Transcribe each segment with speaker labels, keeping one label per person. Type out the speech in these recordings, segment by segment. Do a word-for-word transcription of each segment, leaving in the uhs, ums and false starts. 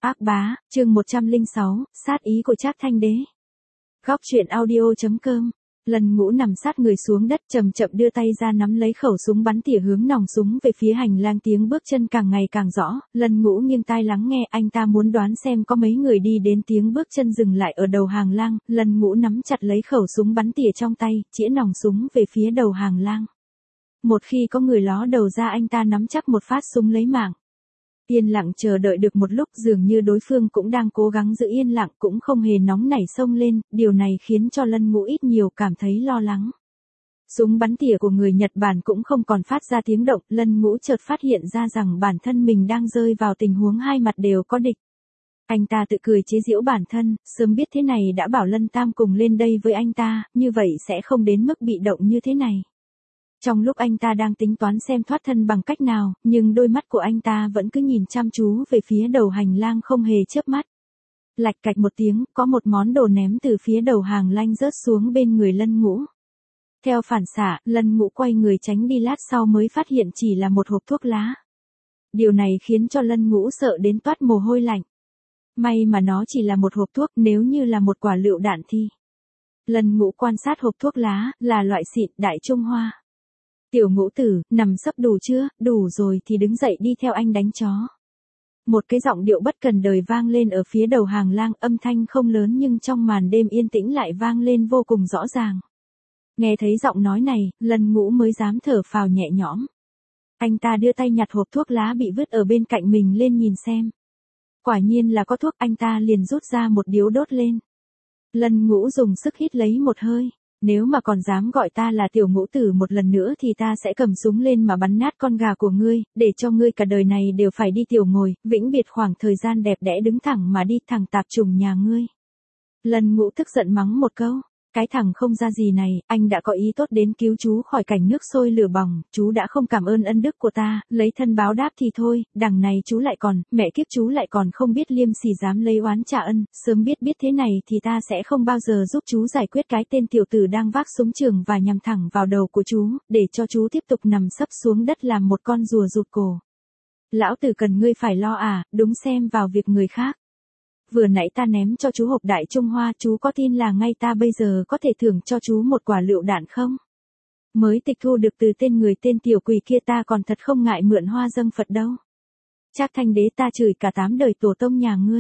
Speaker 1: Ác bá, chương một trăm lẻ sáu, sát ý của Trác Thanh Đế. Góc truyện audio chấm com. Lần Ngũ nằm sát người xuống đất, chậm chậm đưa tay ra nắm lấy khẩu súng bắn tỉa hướng nòng súng về phía hành lang, tiếng bước chân càng ngày càng rõ. Lần Ngũ nghiêng tai lắng nghe, anh ta muốn đoán xem có mấy người đi đến, tiếng bước chân dừng lại ở đầu hàng lang. Lần Ngũ nắm chặt lấy khẩu súng bắn tỉa trong tay, chĩa nòng súng về phía đầu hàng lang. Một khi có người ló đầu ra, anh ta nắm chắc một phát súng lấy mạng. Yên lặng chờ đợi được một lúc, dường như đối phương cũng đang cố gắng giữ yên lặng, cũng không hề nóng nảy xông lên, điều này khiến cho Lân Ngũ ít nhiều cảm thấy lo lắng. Súng bắn tỉa của người Nhật Bản cũng không còn phát ra tiếng động, Lân Ngũ chợt phát hiện ra rằng bản thân mình đang rơi vào tình huống hai mặt đều có địch. Anh ta tự cười chế giễu bản thân, sớm biết thế này đã bảo Lân Tam cùng lên đây với anh ta, như vậy sẽ không đến mức bị động như thế này. Trong lúc anh ta đang tính toán xem thoát thân bằng cách nào, nhưng đôi mắt của anh ta vẫn cứ nhìn chăm chú về phía đầu hành lang không hề chớp mắt. Lạch cạch một tiếng, có một món đồ ném từ phía đầu hàng lang rớt xuống bên người Lân Ngũ. Theo phản xạ, Lân Ngũ quay người tránh đi, lát sau mới phát hiện chỉ là một hộp thuốc lá. Điều này khiến cho Lân Ngũ sợ đến toát mồ hôi lạnh. May mà nó chỉ là một hộp thuốc, nếu như là một quả lựu đạn thì... Lân Ngũ quan sát hộp thuốc lá, là loại xịn, Đại Trung Hoa. Tiểu Ngũ tử, nằm sấp đủ chưa, đủ rồi thì đứng dậy đi theo anh đánh chó. Một cái giọng điệu bất cần đời vang lên ở phía đầu hàng lang, âm thanh không lớn nhưng trong màn đêm yên tĩnh lại vang lên vô cùng rõ ràng. Nghe thấy giọng nói này, Lân Ngũ mới dám thở phào nhẹ nhõm. Anh ta đưa tay nhặt hộp thuốc lá bị vứt ở bên cạnh mình lên nhìn xem. Quả nhiên là có thuốc, anh ta liền rút ra một điếu đốt lên. Lân Ngũ dùng sức hít lấy một hơi. Nếu mà còn dám gọi ta là Tiểu Ngũ tử một lần nữa thì ta sẽ cầm súng lên mà bắn nát con gà của ngươi, để cho ngươi cả đời này đều phải đi tiểu ngồi, vĩnh biệt khoảng thời gian đẹp đẽ đứng thẳng mà đi, thằng tạp chủng nhà ngươi. Lân Ngũ tức giận mắng một câu, cái thằng không ra gì này, anh đã có ý tốt đến cứu chú khỏi cảnh nước sôi lửa bỏng, chú đã không cảm ơn ân đức của ta, lấy thân báo đáp thì thôi, đằng này chú lại còn, mẹ kiếp chú lại còn không biết liêm sỉ dám lấy oán trả ân, sớm biết biết thế này thì ta sẽ không bao giờ giúp chú giải quyết cái tên tiểu tử đang vác súng trường và nhằm thẳng vào đầu của chú, để cho chú tiếp tục nằm sấp xuống đất làm một con rùa rụt cổ. Lão tử cần ngươi phải lo à, đúng xem vào việc người khác. Vừa nãy ta ném cho chú hộp Đại Trung Hoa, chú có tin là ngay ta bây giờ có thể thưởng cho chú một quả lựu đạn không? Mới tịch thu được từ tên người tên tiểu quỷ kia, ta còn thật không ngại mượn hoa dâng Phật đâu. Trác Thanh Đế, ta chửi cả tám đời tổ tông nhà ngươi.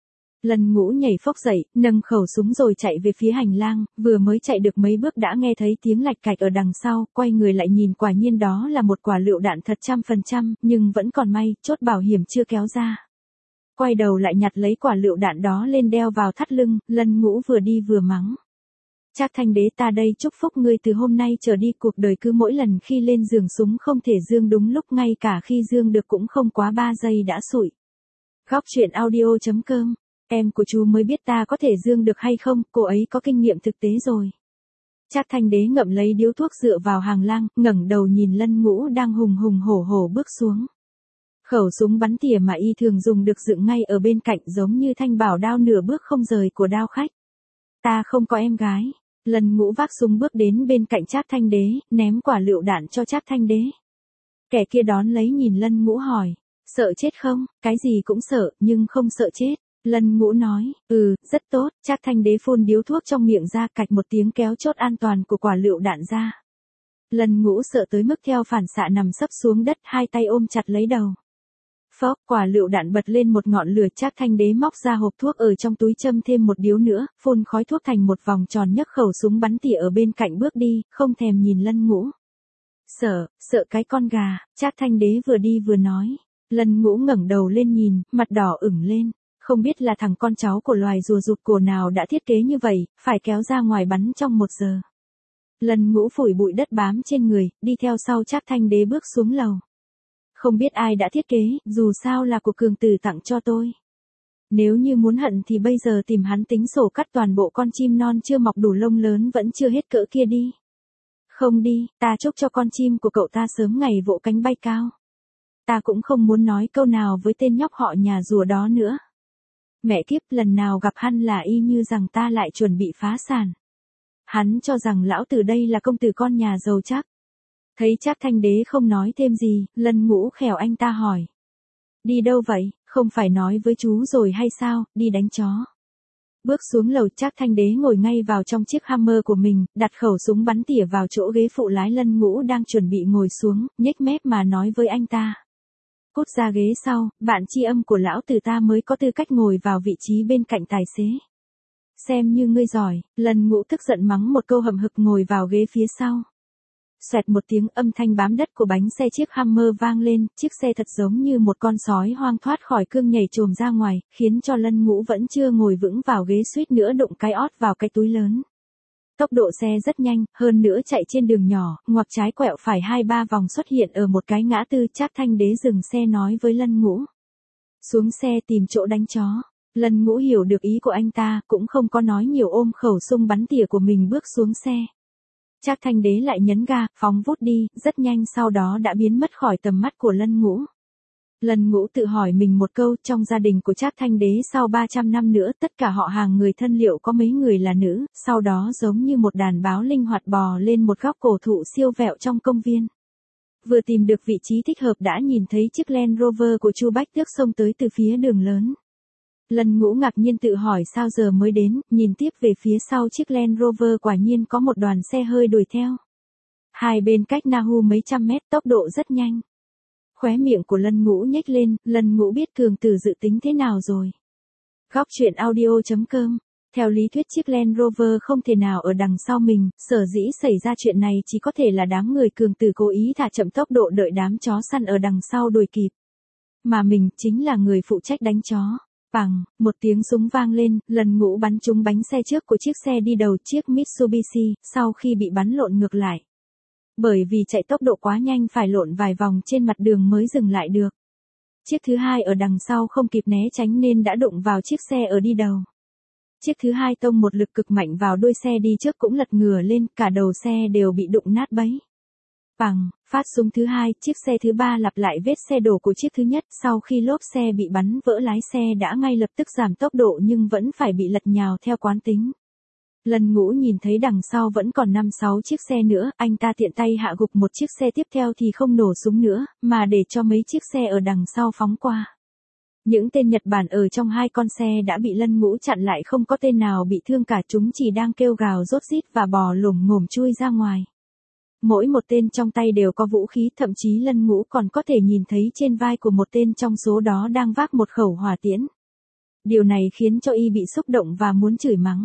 Speaker 1: Lân Ngũ nhảy phốc dậy, nâng khẩu súng rồi chạy về phía hành lang, vừa mới chạy được mấy bước đã nghe thấy tiếng lạch cạch ở đằng sau, quay người lại nhìn, quả nhiên đó là một quả lựu đạn thật trăm phần trăm, nhưng vẫn còn may, chốt bảo hiểm chưa kéo ra. Quay đầu lại nhặt lấy quả lựu đạn đó lên đeo vào thắt lưng, Lân Ngũ vừa đi vừa mắng. Trác Thanh Đế, ta đây chúc phúc ngươi từ hôm nay trở đi, cuộc đời cứ mỗi lần khi lên giường súng không thể dương đúng lúc, ngay cả khi dương được cũng không quá ba giây đã sụi. Góc truyện audio chấm com. Em của chú mới biết ta có thể dương được hay không, cô ấy có kinh nghiệm thực tế rồi. Trác Thanh Đế ngậm lấy điếu thuốc dựa vào hàng lang, ngẩng đầu nhìn Lân Ngũ đang hùng hùng hổ hổ bước xuống. Khẩu súng bắn tỉa mà y thường dùng được dựng ngay ở bên cạnh, giống như thanh bảo đao nửa bước không rời của đao khách. Ta không có em gái. Lân Ngũ vác súng bước đến bên cạnh Trác Thanh Đế, ném quả lựu đạn cho Trác Thanh Đế. Kẻ kia đón lấy nhìn Lân Ngũ hỏi, sợ chết không? Cái gì cũng sợ, nhưng không sợ chết. Lân Ngũ nói, ừ, rất tốt. Trác Thanh Đế phun điếu thuốc trong miệng ra, cạch một tiếng kéo chốt an toàn của quả lựu đạn ra. Lân Ngũ sợ tới mức theo phản xạ nằm sấp xuống đất, hai tay ôm chặt lấy đầu. Phốc, quả lựu đạn bật lên một ngọn lửa. Trác Thanh Đế móc ra hộp thuốc ở trong túi, châm thêm một điếu nữa, phun khói thuốc thành một vòng tròn, nhấc khẩu súng bắn tỉa ở bên cạnh bước đi, không thèm nhìn Lân Ngũ. Sợ, sợ cái con gà. Trác Thanh Đế vừa đi vừa nói. Lân Ngũ ngẩng đầu lên nhìn, mặt đỏ ửng lên. Không biết là thằng con cháu của loài rùa rụt cổ nào đã thiết kế như vậy, phải kéo ra ngoài bắn trong một giờ. Lân Ngũ phủi bụi đất bám trên người, đi theo sau Trác Thanh Đế bước xuống lầu. Không biết ai đã thiết kế, dù sao là của Cường Tử tặng cho tôi. Nếu như muốn hận thì bây giờ tìm hắn tính sổ cắt toàn bộ con chim non chưa mọc đủ lông lớn vẫn chưa hết cỡ kia đi. Không đi, ta chúc cho con chim của cậu ta sớm ngày vỗ cánh bay cao. Ta cũng không muốn nói câu nào với tên nhóc họ nhà rùa đó nữa. Mẹ kiếp, lần nào gặp hắn là y như rằng ta lại chuẩn bị phá sản. Hắn cho rằng lão tử đây là công tử con nhà giàu chắc. Thấy Trác Thanh Đế không nói thêm gì, Lân Ngũ khèo anh ta hỏi. Đi đâu vậy, Không phải nói với chú rồi hay sao, đi đánh chó. Bước xuống lầu, Trác Thanh Đế ngồi ngay vào trong chiếc Hammer của mình, đặt khẩu súng bắn tỉa vào chỗ ghế phụ lái. Lân Ngũ đang chuẩn bị ngồi xuống, nhếch mép mà nói với anh ta. Cút ra ghế sau, bạn tri âm của lão tử ta mới có tư cách ngồi vào vị trí bên cạnh tài xế. Xem như ngươi giỏi. Lân Ngũ tức giận mắng một câu hậm hực ngồi vào ghế phía sau. Xoẹt một tiếng, âm thanh bám đất của bánh xe chiếc Hammer vang lên, chiếc xe thật giống như một con sói hoang thoát khỏi cương nhảy trồm ra ngoài, khiến cho Lân Ngũ vẫn chưa ngồi vững vào ghế suýt nữa đụng cái ót vào cái túi lớn. Tốc độ xe rất nhanh, hơn nữa chạy trên đường nhỏ, ngoặt trái quẹo phải hai ba vòng xuất hiện ở một cái ngã tư. Trác Thanh Đế dừng xe nói với Lân Ngũ. Xuống xe tìm chỗ đánh chó. Lân Ngũ hiểu được ý của anh ta, cũng không có nói nhiều, ôm khẩu súng bắn tỉa của mình bước xuống xe. Trác Thanh Đế lại nhấn ga, phóng vút đi, rất nhanh sau đó đã biến mất khỏi tầm mắt của Lân Ngũ. Lân Ngũ tự hỏi mình một câu, trong gia đình của Trác Thanh Đế sau ba trăm năm nữa tất cả họ hàng người thân liệu có mấy người là nữ, sau đó giống như một đàn báo linh hoạt bò lên một góc cổ thụ siêu vẹo trong công viên. Vừa tìm được vị trí thích hợp đã nhìn thấy chiếc Land Rover của Chu Bách Tước xông tới từ phía đường lớn. Lân Ngũ ngạc nhiên tự hỏi sao giờ mới đến, nhìn tiếp về phía sau chiếc Land Rover quả nhiên có một đoàn xe hơi đuổi theo. Hai bên cách Nahu mấy trăm mét, tốc độ rất nhanh. Khóe miệng của Lân Ngũ nhếch lên, Lân Ngũ biết Cường Tử dự tính thế nào rồi. Góc truyện audio chấm com. Theo lý thuyết chiếc Land Rover không thể nào ở đằng sau mình, sở dĩ xảy ra chuyện này chỉ có thể là đám người Cường Tử cố ý thả chậm tốc độ đợi đám chó săn ở đằng sau đuổi kịp. Mà mình chính là người phụ trách đánh chó. Bằng, một tiếng súng vang lên, Lân Ngũ bắn trúng bánh xe trước của chiếc xe đi đầu, chiếc Mitsubishi, sau khi bị bắn lộn ngược lại. Bởi vì chạy tốc độ quá nhanh phải lộn vài vòng trên mặt đường mới dừng lại được. Chiếc thứ hai ở đằng sau không kịp né tránh nên đã đụng vào chiếc xe ở đi đầu. Chiếc thứ hai tông một lực cực mạnh vào đuôi xe đi trước cũng lật ngửa lên, cả đầu xe đều bị đụng nát bấy. Bằng, phát súng thứ hai, chiếc xe thứ ba lặp lại vết xe đổ của chiếc thứ nhất, sau khi lốp xe bị bắn vỡ lái xe đã ngay lập tức giảm tốc độ nhưng vẫn phải bị lật nhào theo quán tính. Lân Ngũ nhìn thấy đằng sau vẫn còn năm sáu chiếc xe nữa, anh ta tiện tay hạ gục một chiếc xe tiếp theo thì không nổ súng nữa, mà để cho mấy chiếc xe ở đằng sau phóng qua. Những tên Nhật Bản ở trong hai con xe đã bị Lân Ngũ chặn lại, không có tên nào bị thương cả, chúng chỉ đang kêu gào rốt rít và bò lồm ngồm chui ra ngoài. Mỗi một tên trong tay đều có vũ khí, thậm chí Lân Ngũ còn có thể nhìn thấy trên vai của một tên trong số đó đang vác một khẩu hỏa tiễn. Điều này khiến cho y bị xúc động và muốn chửi mắng.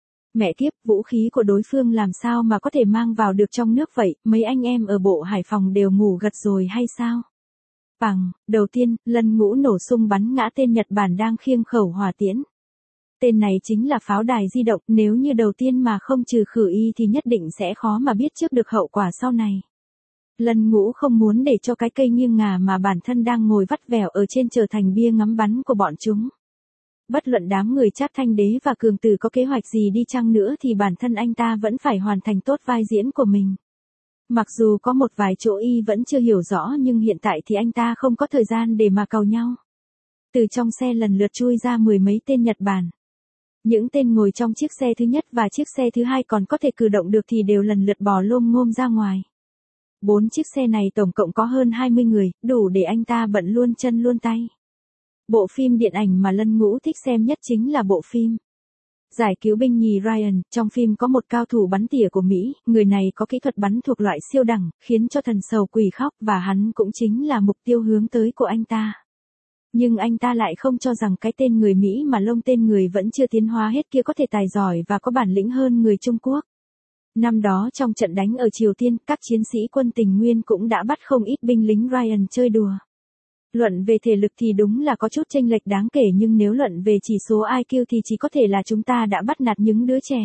Speaker 1: Mẹ kiếp, vũ khí của đối phương làm sao mà có thể mang vào được trong nước vậy, mấy anh em ở bộ Hải Phòng đều ngủ gật rồi hay sao? Bằng, đầu tiên, Lân Ngũ nổ súng bắn ngã tên Nhật Bản đang khiêng khẩu hỏa tiễn. Tên này chính là pháo đài di động, nếu như đầu tiên mà không trừ khử y thì nhất định sẽ khó mà biết trước được hậu quả sau này. Lân Ngũ không muốn để cho cái cây nghiêng ngả mà bản thân đang ngồi vắt vẻo ở trên trở thành bia ngắm bắn của bọn chúng. Bất luận đám người Trác Thanh Đế và Cường Tử có kế hoạch gì đi chăng nữa thì bản thân anh ta vẫn phải hoàn thành tốt vai diễn của mình. Mặc dù có một vài chỗ y vẫn chưa hiểu rõ nhưng hiện tại thì anh ta không có thời gian để mà càu nhau. Từ trong xe lần lượt chui ra mười mấy tên Nhật Bản. Những tên ngồi trong chiếc xe thứ nhất và chiếc xe thứ hai còn có thể cử động được thì đều lần lượt bò lôm ngôm ra ngoài. Bốn chiếc xe này tổng cộng có hơn hai mươi người, đủ để anh ta bận luôn chân luôn tay. Bộ phim điện ảnh mà Lân Ngũ thích xem nhất chính là bộ phim Giải cứu binh nhì Ryan. Trong phim có một cao thủ bắn tỉa của Mỹ, người này có kỹ thuật bắn thuộc loại siêu đẳng, khiến cho thần sầu quỷ khóc và hắn cũng chính là mục tiêu hướng tới của anh ta. Nhưng anh ta lại không cho rằng cái tên người Mỹ mà lông tên người vẫn chưa tiến hóa hết kia có thể tài giỏi và có bản lĩnh hơn người Trung Quốc. Năm đó trong trận đánh ở Triều Tiên, các chiến sĩ quân tình nguyên cũng đã bắt không ít binh lính Ryan chơi đùa. Luận về thể lực thì đúng là có chút chênh lệch đáng kể, nhưng nếu luận về chỉ số i kiu thì chỉ có thể là chúng ta đã bắt nạt những đứa trẻ.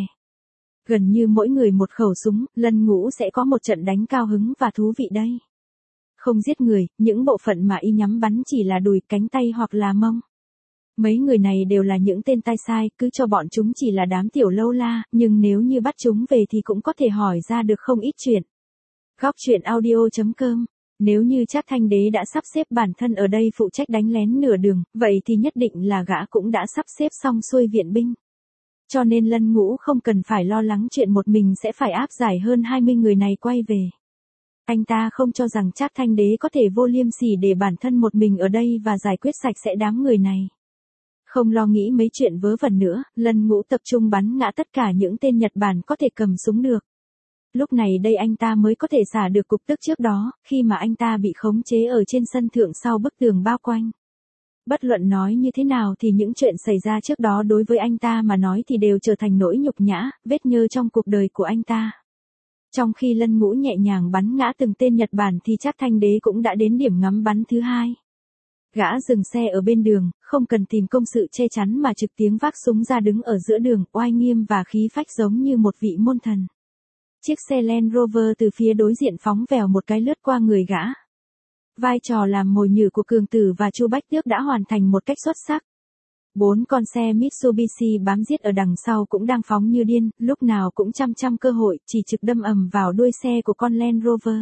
Speaker 1: Gần như mỗi người một khẩu súng, Lân Ngũ sẽ có một trận đánh cao hứng và thú vị đây. Không giết người, những bộ phận mà y nhắm bắn chỉ là đùi, cánh tay hoặc là mông. Mấy người này đều là những tên tai sai, cứ cho bọn chúng chỉ là đám tiểu lâu la, nhưng nếu như bắt chúng về thì cũng có thể hỏi ra được không ít chuyện. Góc truyện audio chấm com. Nếu như Trác Thanh Đế đã sắp xếp bản thân ở đây phụ trách đánh lén nửa đường, vậy thì nhất định là gã cũng đã sắp xếp xong xuôi viện binh. Cho nên Lân Ngũ không cần phải lo lắng chuyện một mình sẽ phải áp giải hơn hai mươi người này quay về. Anh ta không cho rằng Trác Thanh Đế có thể vô liêm sỉ để bản thân một mình ở đây và giải quyết sạch sẽ đám người này. Không lo nghĩ mấy chuyện vớ vẩn nữa, Lân Ngũ tập trung bắn ngã tất cả những tên Nhật Bản có thể cầm súng được. Lúc này đây anh ta mới có thể xả được cục tức trước đó, khi mà anh ta bị khống chế ở trên sân thượng sau bức tường bao quanh. Bất luận nói như thế nào thì những chuyện xảy ra trước đó đối với anh ta mà nói thì đều trở thành nỗi nhục nhã, vết nhơ trong cuộc đời của anh ta. Trong khi Lân Ngũ nhẹ nhàng bắn ngã từng tên Nhật Bản thì Trác Thanh Đế cũng đã đến điểm ngắm bắn thứ hai. Gã dừng xe ở bên đường, không cần tìm công sự che chắn mà trực tiếp vác súng ra đứng ở giữa đường, oai nghiêm và khí phách giống như một vị môn thần. Chiếc xe Land Rover từ phía đối diện phóng vèo một cái lướt qua người gã. Vai trò làm mồi nhử của Cường Tử và Chu Bách Tước đã hoàn thành một cách xuất sắc. Bốn con xe Mitsubishi bám giết ở đằng sau cũng đang phóng như điên, lúc nào cũng chăm chăm cơ hội, chỉ trực đâm ầm vào đuôi xe của con Land Rover.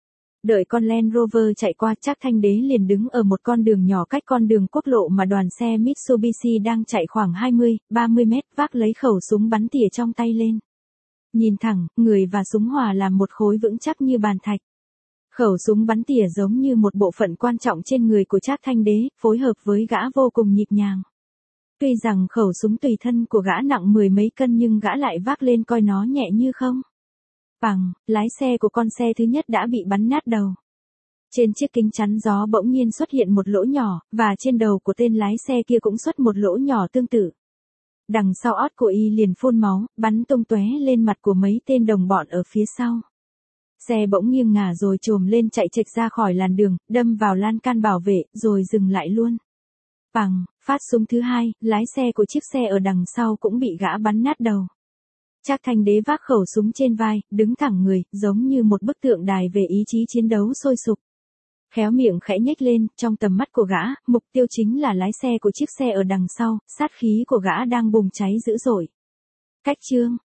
Speaker 1: Đợi con Land Rover chạy qua, Trác Thanh Đế liền đứng ở một con đường nhỏ cách con đường quốc lộ mà đoàn xe Mitsubishi đang chạy khoảng hai mươi, ba mươi mét, vác lấy khẩu súng bắn tỉa trong tay lên. Nhìn thẳng, người và súng hòa làm một khối vững chắc như bàn thạch. Khẩu súng bắn tỉa giống như một bộ phận quan trọng trên người của Trác Thanh Đế, phối hợp với gã vô cùng nhịp nhàng. Tuy rằng khẩu súng tùy thân của gã nặng mười mấy cân nhưng gã lại vác lên coi nó nhẹ như không. Bằng, lái xe của con xe thứ nhất đã bị bắn nát đầu. Trên chiếc kính chắn gió bỗng nhiên xuất hiện một lỗ nhỏ, và trên đầu của tên lái xe kia cũng xuất một lỗ nhỏ tương tự. Đằng sau ót của y liền phun máu, bắn tung tóe lên mặt của mấy tên đồng bọn ở phía sau. Xe bỗng nghiêng ngả rồi trồm lên chạy chệch ra khỏi làn đường, đâm vào lan can bảo vệ, rồi dừng lại luôn. Bằng, phát súng thứ hai, lái xe của chiếc xe ở đằng sau cũng bị gã bắn nát đầu. Trác Thanh Đế vác khẩu súng trên vai, đứng thẳng người, giống như một bức tượng đài về ý chí chiến đấu sôi sục. Khéo miệng khẽ nhếch lên, trong tầm mắt của gã, mục tiêu chính là lái xe của chiếc xe ở đằng sau, sát khí của gã đang bùng cháy dữ dội. Cách chương